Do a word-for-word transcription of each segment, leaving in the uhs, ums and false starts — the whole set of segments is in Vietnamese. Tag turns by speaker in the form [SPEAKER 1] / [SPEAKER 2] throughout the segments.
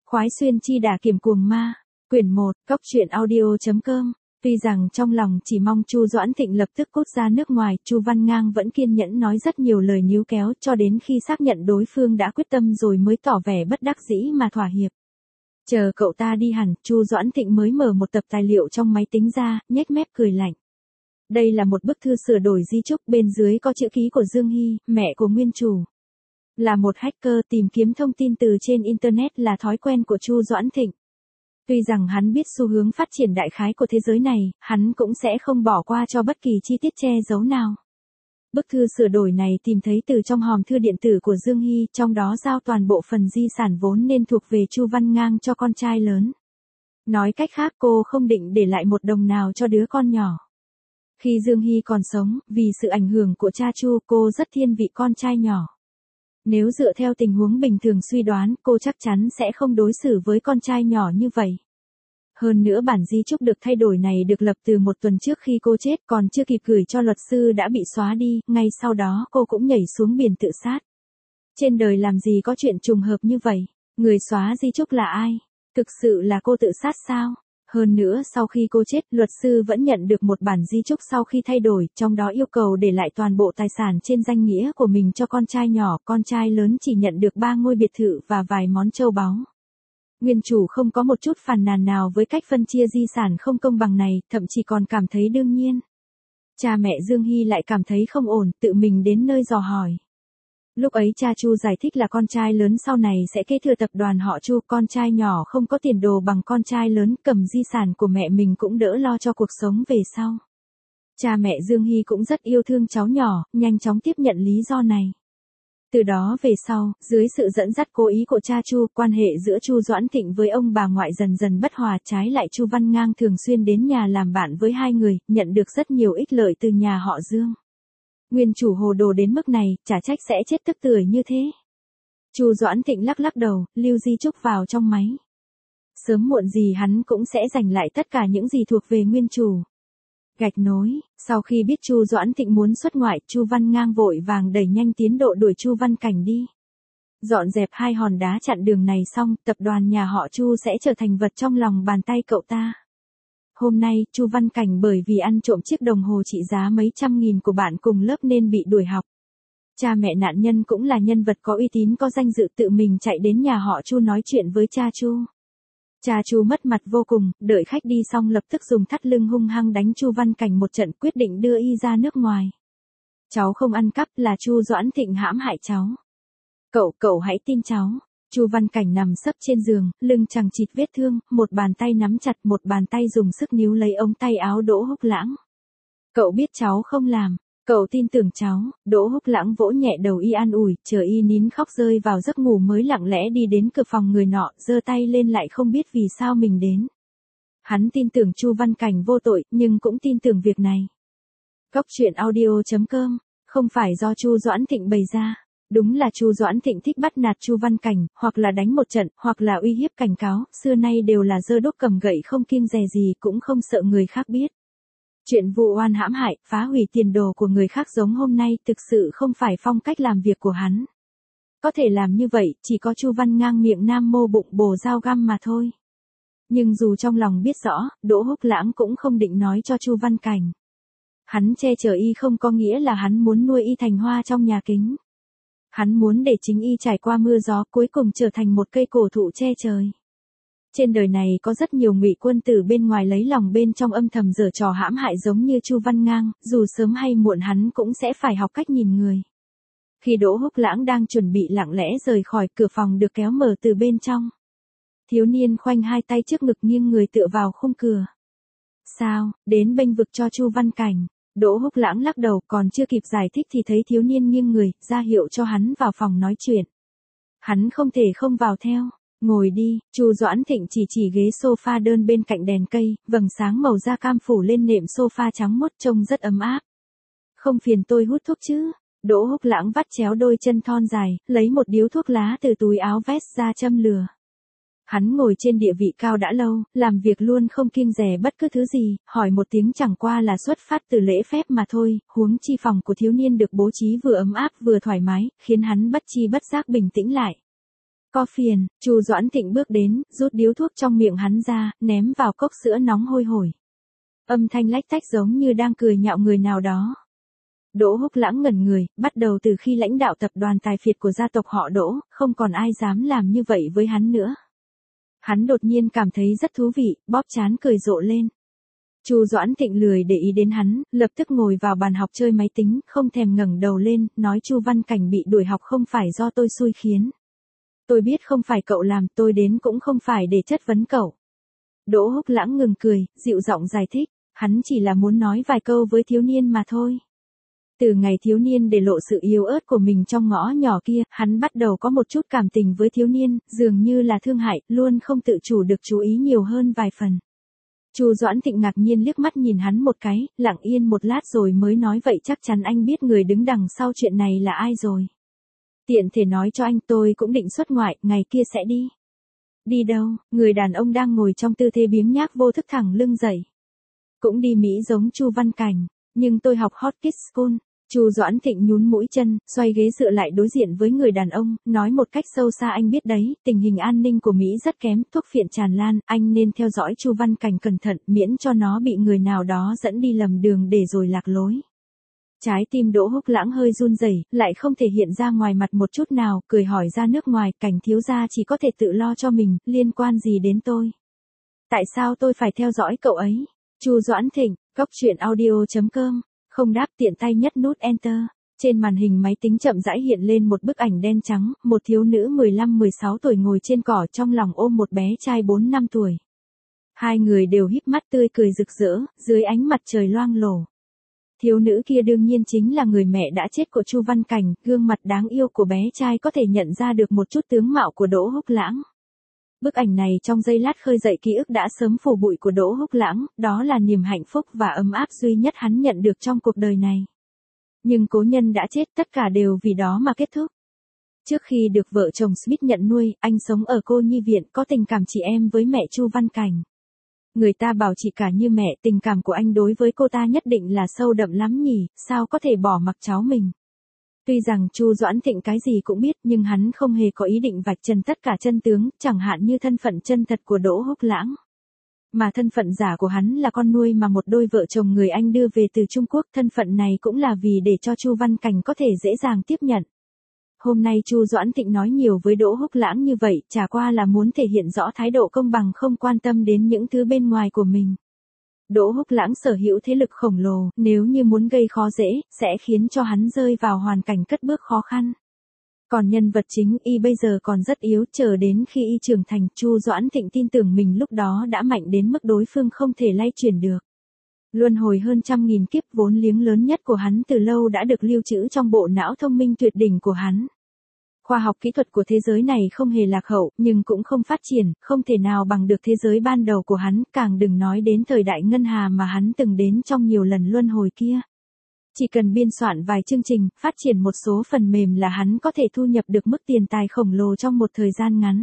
[SPEAKER 1] Khoái xuyên chi đả kiểm cuồng ma, quyển một, cốc truyện audio.com. Tuy rằng trong lòng chỉ mong Chu Doãn Thịnh lập tức cút ra nước ngoài, Chu Văn Ngang vẫn kiên nhẫn nói rất nhiều lời níu kéo cho đến khi xác nhận đối phương đã quyết tâm rồi mới tỏ vẻ bất đắc dĩ mà thỏa hiệp. Chờ cậu ta đi hẳn, Chu Doãn Thịnh mới mở một tập tài liệu trong máy tính ra, nhếch mép cười lạnh. Đây là một bức thư sửa đổi di chúc, bên dưới có chữ ký của Dương Hy, mẹ của nguyên chủ. Là một hacker, tìm kiếm thông tin từ trên Internet là thói quen của Chu Doãn Thịnh. Tuy rằng hắn biết xu hướng phát triển đại khái của thế giới này, hắn cũng sẽ không bỏ qua cho bất kỳ chi tiết che giấu nào. Bức thư sửa đổi này tìm thấy từ trong hòm thư điện tử của Dương Hy, trong đó giao toàn bộ phần di sản vốn nên thuộc về Chu Văn Ngang cho con trai lớn. Nói cách khác, cô không định để lại một đồng nào cho đứa con nhỏ. Khi Dương Hy còn sống, vì sự ảnh hưởng của cha Chu, cô rất thiên vị con trai nhỏ. Nếu dựa theo tình huống bình thường suy đoán, cô chắc chắn sẽ không đối xử với con trai nhỏ như vậy. Hơn nữa bản di chúc được thay đổi này được lập từ một tuần trước khi cô chết, còn chưa kịp gửi cho luật sư đã bị xóa đi, ngay sau đó cô cũng nhảy xuống biển tự sát. Trên đời làm gì có chuyện trùng hợp như vậy? Người xóa di chúc là ai? Thực sự là cô tự sát sao? Hơn nữa sau khi cô chết, luật sư vẫn nhận được một bản di chúc sau khi thay đổi, trong đó yêu cầu để lại toàn bộ tài sản trên danh nghĩa của mình cho con trai nhỏ, con trai lớn chỉ nhận được ba ngôi biệt thự và vài món châu báu. Nguyên chủ không có một chút phàn nàn nào với cách phân chia di sản không công bằng này, thậm chí còn cảm thấy đương nhiên. Cha mẹ Dương Hy lại cảm thấy không ổn, tự mình đến nơi dò hỏi. Lúc ấy cha Chu giải thích là con trai lớn sau này sẽ kế thừa tập đoàn họ Chu, con trai nhỏ không có tiền đồ bằng con trai lớn, cầm di sản của mẹ mình cũng đỡ lo cho cuộc sống về sau. Cha mẹ Dương Hy cũng rất yêu thương cháu nhỏ, nhanh chóng tiếp nhận lý do này. Từ đó về sau, dưới sự dẫn dắt cố ý của cha Chu, quan hệ giữa Chu Doãn Thịnh với ông bà ngoại dần dần bất hòa, trái lại Chu Văn Ngang thường xuyên đến nhà làm bạn với hai người, nhận được rất nhiều ích lợi từ nhà họ Dương. Nguyên chủ hồ đồ đến mức này, chả trách sẽ chết tức tưởi như thế. Chu Doãn Thịnh lắc lắc đầu, lưu di chúc vào trong máy. Sớm muộn gì hắn cũng sẽ giành lại tất cả những gì thuộc về nguyên chủ. Gạch nối, sau khi biết Chu Doãn Thịnh muốn xuất ngoại, Chu Văn Ngang vội vàng đẩy nhanh tiến độ đuổi Chu Văn Cảnh đi. Dọn dẹp hai hòn đá chặn đường này xong, tập đoàn nhà họ Chu sẽ trở thành vật trong lòng bàn tay cậu ta. Hôm nay, Chu Văn Cảnh bởi vì ăn trộm chiếc đồng hồ trị giá mấy trăm nghìn của bạn cùng lớp nên bị đuổi học. Cha mẹ nạn nhân cũng là nhân vật có uy tín có danh dự, tự mình chạy đến nhà họ Chu nói chuyện với cha Chu. Cha Chu mất mặt vô cùng, đợi khách đi xong lập tức dùng thắt lưng hung hăng đánh Chu Văn Cảnh một trận, quyết định đưa y ra nước ngoài. Cháu không ăn cắp, là Chu Doãn Thịnh hãm hại cháu. Cậu, cậu hãy tin cháu. Chu Văn Cảnh nằm sấp trên giường, lưng chằng chịt vết thương, một bàn tay nắm chặt, một bàn tay dùng sức níu lấy ống tay áo Đỗ Húc Lãng. Cậu biết cháu không làm, cậu tin tưởng cháu. Đỗ Húc Lãng vỗ nhẹ đầu y an ủi, chờ y nín khóc rơi vào giấc ngủ mới lặng lẽ đi đến cửa phòng người nọ, giơ tay lên lại không biết vì sao mình đến. Hắn tin tưởng Chu Văn Cảnh vô tội, nhưng cũng tin tưởng việc này. Cốc truyện audio.com, không phải do Chu Doãn Thịnh bày ra. Đúng là Chu Doãn Thịnh thích bắt nạt Chu Văn Cảnh, hoặc là đánh một trận, hoặc là uy hiếp cảnh cáo, xưa nay đều là giơ đốt cầm gậy không kiêng dè gì, cũng không sợ người khác biết. Chuyện vụ oan hãm hại, phá hủy tiền đồ của người khác giống hôm nay thực sự không phải phong cách làm việc của hắn. Có thể làm như vậy, chỉ có Chu Văn Ngang miệng nam mô bụng bồ dao găm mà thôi. Nhưng dù trong lòng biết rõ, Đỗ Húc Lãng cũng không định nói cho Chu Văn Cảnh. Hắn che chở y không có nghĩa là hắn muốn nuôi y thành hoa trong nhà kính. Hắn muốn để chính y trải qua mưa gió, cuối cùng trở thành một cây cổ thụ che trời. Trên đời này có rất nhiều ngụy quân tử bên ngoài lấy lòng bên trong âm thầm giở trò hãm hại giống như Chu Văn Ngang, dù sớm hay muộn hắn cũng sẽ phải học cách nhìn người. Khi Đỗ Húc Lãng đang chuẩn bị lặng lẽ rời khỏi, cửa phòng được kéo mở từ bên trong. Thiếu niên khoanh hai tay trước ngực nghiêng người tựa vào khung cửa. Sao, đến bênh vực cho Chu Văn Cảnh? Đỗ Húc Lãng lắc đầu, còn chưa kịp giải thích thì thấy thiếu niên nghiêng người, ra hiệu cho hắn vào phòng nói chuyện. Hắn không thể không vào theo. Ngồi đi. Chu Doãn Thịnh chỉ chỉ ghế sofa đơn bên cạnh đèn cây, vầng sáng màu da cam phủ lên nệm sofa trắng muốt trông rất ấm áp. Không phiền tôi hút thuốc chứ? Đỗ Húc Lãng vắt chéo đôi chân thon dài, lấy một điếu thuốc lá từ túi áo vest ra châm lửa. Hắn ngồi trên địa vị cao đã lâu, làm việc luôn không kiêng dè bất cứ thứ gì, hỏi một tiếng chẳng qua là xuất phát từ lễ phép mà thôi, huống chi phòng của thiếu niên được bố trí vừa ấm áp vừa thoải mái, khiến hắn bất chi bất giác bình tĩnh lại. Có phiền, Chu Doãn Thịnh bước đến, rút điếu thuốc trong miệng hắn ra, ném vào cốc sữa nóng hôi hổi. Âm thanh lách tách giống như đang cười nhạo người nào đó. Đỗ Húc Lãng ngẩn người, bắt đầu từ khi lãnh đạo tập đoàn tài phiệt của gia tộc họ Đỗ, không còn ai dám làm như vậy với hắn nữa. Hắn đột nhiên cảm thấy rất thú vị, bóp trán cười rộ lên. Chu Doãn Thịnh lười để ý đến hắn, lập tức ngồi vào bàn học chơi máy tính, không thèm ngẩng đầu lên, nói Chu Văn Cảnh bị đuổi học không phải do tôi xui khiến. Tôi biết không phải cậu làm, tôi đến cũng không phải để chất vấn cậu. Đỗ Húc Lãng ngừng cười, dịu giọng giải thích, hắn chỉ là muốn nói vài câu với thiếu niên mà thôi. Từ ngày thiếu niên để lộ sự yếu ớt của mình trong ngõ nhỏ kia, hắn bắt đầu có một chút cảm tình với thiếu niên, dường như là thương hại, luôn không tự chủ được chú ý nhiều hơn vài phần. Chu Doãn Thịnh ngạc nhiên liếc mắt nhìn hắn một cái, lặng yên một lát rồi mới nói vậy chắc chắn anh biết người đứng đằng sau chuyện này là ai rồi. Tiện thể nói cho anh tôi cũng định xuất ngoại, ngày kia sẽ đi. Đi đâu? Người đàn ông đang ngồi trong tư thế biếng nhác vô thức thẳng lưng dậy. Cũng đi Mỹ giống Chu Văn Cảnh, nhưng tôi học Hot Kids School. Chu Doãn Thịnh nhún mũi chân, xoay ghế dựa lại đối diện với người đàn ông, nói một cách sâu xa anh biết đấy, tình hình an ninh của Mỹ rất kém, thuốc phiện tràn lan, anh nên theo dõi Chu Văn Cảnh cẩn thận, miễn cho nó bị người nào đó dẫn đi lầm đường để rồi lạc lối. Trái tim Đỗ Húc Lãng hơi run rẩy, lại không thể hiện ra ngoài mặt một chút nào, cười hỏi ra nước ngoài, Cảnh thiếu gia chỉ có thể tự lo cho mình, liên quan gì đến tôi? Tại sao tôi phải theo dõi cậu ấy? Chu Doãn Thịnh, cốc truyện audio chấm com. Không đáp, tiện tay nhất nút Enter. Trên màn hình máy tính chậm rãi hiện lên một bức ảnh đen trắng, một thiếu nữ mười lăm mười sáu tuổi ngồi trên cỏ trong lòng ôm một bé trai bốn năm tuổi. Hai người đều híp mắt tươi cười rực rỡ, dưới ánh mặt trời loang lổ. Thiếu nữ kia đương nhiên chính là người mẹ đã chết của Chu Văn Cảnh, gương mặt đáng yêu của bé trai có thể nhận ra được một chút tướng mạo của Đỗ Húc Lãng. Bức ảnh này trong giây lát khơi dậy ký ức đã sớm phủ bụi của Đỗ Húc Lãng, đó là niềm hạnh phúc và ấm áp duy nhất hắn nhận được trong cuộc đời này. Nhưng cố nhân đã chết, tất cả đều vì đó mà kết thúc. Trước khi được vợ chồng Smith nhận nuôi, anh sống ở cô nhi viện, có tình cảm chị em với mẹ Chu Văn Cảnh. Người ta bảo chị cả như mẹ, tình cảm của anh đối với cô ta nhất định là sâu đậm lắm nhỉ, sao có thể bỏ mặc cháu mình. Tuy rằng Chu Doãn Thịnh cái gì cũng biết, nhưng hắn không hề có ý định vạch trần tất cả chân tướng, chẳng hạn như thân phận chân thật của Đỗ Húc Lãng. Mà thân phận giả của hắn là con nuôi mà một đôi vợ chồng người Anh đưa về từ Trung Quốc, thân phận này cũng là vì để cho Chu Văn Cảnh có thể dễ dàng tiếp nhận. Hôm nay Chu Doãn Thịnh nói nhiều với Đỗ Húc Lãng như vậy, chả qua là muốn thể hiện rõ thái độ công bằng không quan tâm đến những thứ bên ngoài của mình. Đỗ Húc Lãng sở hữu thế lực khổng lồ, nếu như muốn gây khó dễ, sẽ khiến cho hắn rơi vào hoàn cảnh cất bước khó khăn. Còn nhân vật chính y bây giờ còn rất yếu, chờ đến khi y trưởng thành, Chu Doãn Thịnh tin tưởng mình lúc đó đã mạnh đến mức đối phương không thể lay chuyển được. Luân hồi hơn trăm nghìn kiếp vốn liếng lớn nhất của hắn từ lâu đã được lưu trữ trong bộ não thông minh tuyệt đỉnh của hắn. Khoa học kỹ thuật của thế giới này không hề lạc hậu, nhưng cũng không phát triển, không thể nào bằng được thế giới ban đầu của hắn, càng đừng nói đến thời đại ngân hà mà hắn từng đến trong nhiều lần luân hồi kia. Chỉ cần biên soạn vài chương trình, phát triển một số phần mềm là hắn có thể thu nhập được mức tiền tài khổng lồ trong một thời gian ngắn.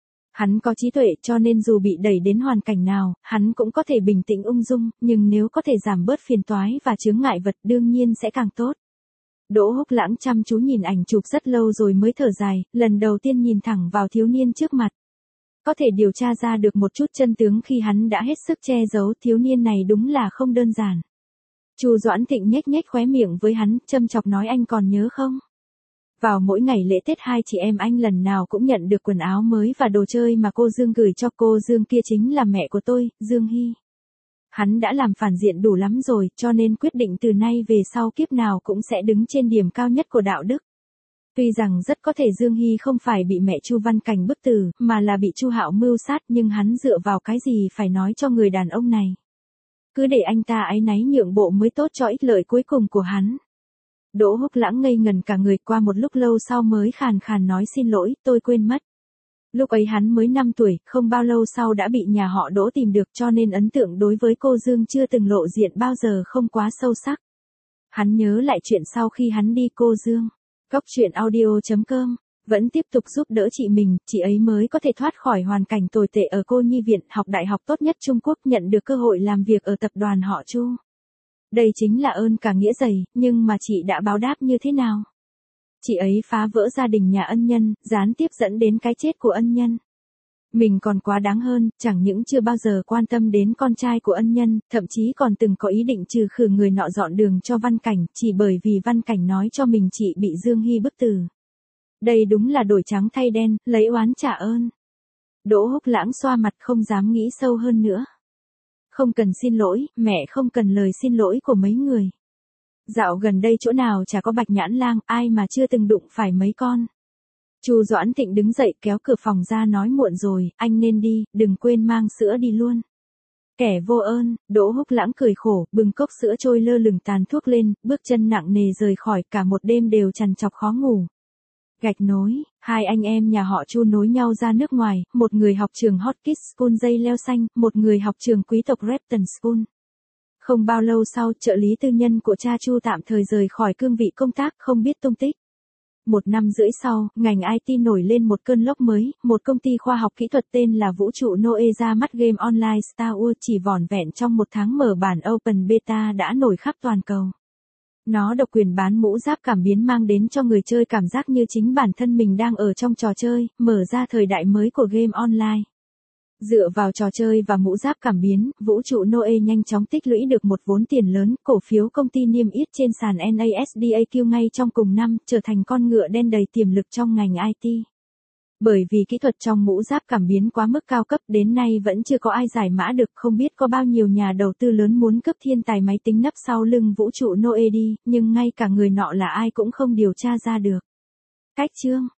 [SPEAKER 1] Hắn có trí tuệ cho nên dù bị đẩy đến hoàn cảnh nào, hắn cũng có thể bình tĩnh ung dung, nhưng nếu có thể giảm bớt phiền toái và chướng ngại vật đương nhiên sẽ càng tốt. Đỗ Húc Lãng chăm chú nhìn ảnh chụp rất lâu rồi mới thở dài, lần đầu tiên nhìn thẳng vào thiếu niên trước mặt. Có thể điều tra ra được một chút chân tướng khi hắn đã hết sức che giấu, thiếu niên này đúng là không đơn giản. Chu Doãn Thịnh nhếch nhếch khóe miệng với hắn, châm chọc nói anh còn nhớ không? Vào mỗi ngày lễ Tết hai chị em anh lần nào cũng nhận được quần áo mới và đồ chơi mà cô Dương gửi cho cô Dương kia chính là mẹ của tôi, Dương Hy. Hắn đã làm phản diện đủ lắm rồi, cho nên quyết định từ nay về sau kiếp nào cũng sẽ đứng trên điểm cao nhất của đạo đức. Tuy rằng rất có thể Dương Hy không phải bị mẹ Chu Văn Cảnh bức tử, mà là bị Chu Hạo mưu sát, nhưng hắn dựa vào cái gì phải nói cho người đàn ông này. Cứ để anh ta áy náy nhượng bộ mới tốt cho ích lợi cuối cùng của hắn. Đỗ Húc Lãng ngây ngần cả người, qua một lúc lâu sau mới khàn khàn nói xin lỗi, tôi quên mất. Lúc ấy hắn mới năm tuổi, không bao lâu sau đã bị nhà họ Đỗ tìm được, cho nên ấn tượng đối với cô Dương chưa từng lộ diện bao giờ không quá sâu sắc. Hắn nhớ lại chuyện sau khi hắn đi cô Dương. Cốc truyện audio chấm com vẫn tiếp tục giúp đỡ chị mình, chị ấy mới có thể thoát khỏi hoàn cảnh tồi tệ ở cô nhi viện, học đại học tốt nhất Trung Quốc, nhận được cơ hội làm việc ở tập đoàn họ Chu. Đây chính là ơn cả nghĩa dày, nhưng mà chị đã báo đáp như thế nào? chị ấy phá vỡ gia đình nhà ân nhân, gián tiếp dẫn đến cái chết của ân nhân. Mình còn quá đáng hơn, chẳng những chưa bao giờ quan tâm đến con trai của ân nhân, thậm chí còn từng có ý định trừ khử người nọ dọn đường cho Văn Cảnh, chỉ bởi vì Văn Cảnh nói cho mình chị bị Dương Hy bức tử. Đây đúng là đổi trắng thay đen, lấy oán trả ơn. Đỗ Húc Lãng xoa mặt không dám nghĩ sâu hơn nữa. Không cần xin lỗi, mẹ không cần lời xin lỗi của mấy người. Dạo gần đây chỗ nào chả có Bạch Nhãn Lang, ai mà chưa từng đụng phải mấy con. Chu Doãn Thịnh đứng dậy kéo cửa phòng ra nói muộn rồi, anh nên đi, đừng quên mang sữa đi luôn. Kẻ vô ơn, Đỗ Húc Lãng cười khổ, bưng cốc sữa trôi lơ lửng tàn thuốc lên, bước chân nặng nề rời khỏi, cả một đêm đều trằn trọc khó ngủ. Gạch nối, hai anh em nhà họ Chu nối nhau ra nước ngoài, một người học trường Hotchkiss School dây leo xanh, một người học trường quý tộc Repton School. Không bao lâu sau, trợ lý tư nhân của cha Chu tạm thời rời khỏi cương vị công tác, không biết tung tích. Một năm rưỡi sau, ngành i tê nổi lên một cơn lốc mới, một công ty khoa học kỹ thuật tên là Vũ trụ Noe ra mắt game online Star Wars chỉ vỏn vẹn trong một tháng mở bản Open Beta đã nổi khắp toàn cầu. Nó độc quyền bán mũ giáp cảm biến mang đến cho người chơi cảm giác như chính bản thân mình đang ở trong trò chơi, mở ra thời đại mới của game online. Dựa vào trò chơi và mũ giáp cảm biến, Vũ trụ Noe nhanh chóng tích lũy được một vốn tiền lớn, cổ phiếu công ty niêm yết trên sàn NASDAQ ngay trong cùng năm, trở thành con ngựa đen đầy tiềm lực trong ngành i tê. Bởi vì kỹ thuật trong mũ giáp cảm biến quá mức cao cấp, đến nay vẫn chưa có ai giải mã được, không biết có bao nhiêu nhà đầu tư lớn muốn cướp thiên tài máy tính nấp sau lưng Vũ trụ Noe đi, nhưng ngay cả người nọ là ai cũng không điều tra ra được. Cách chương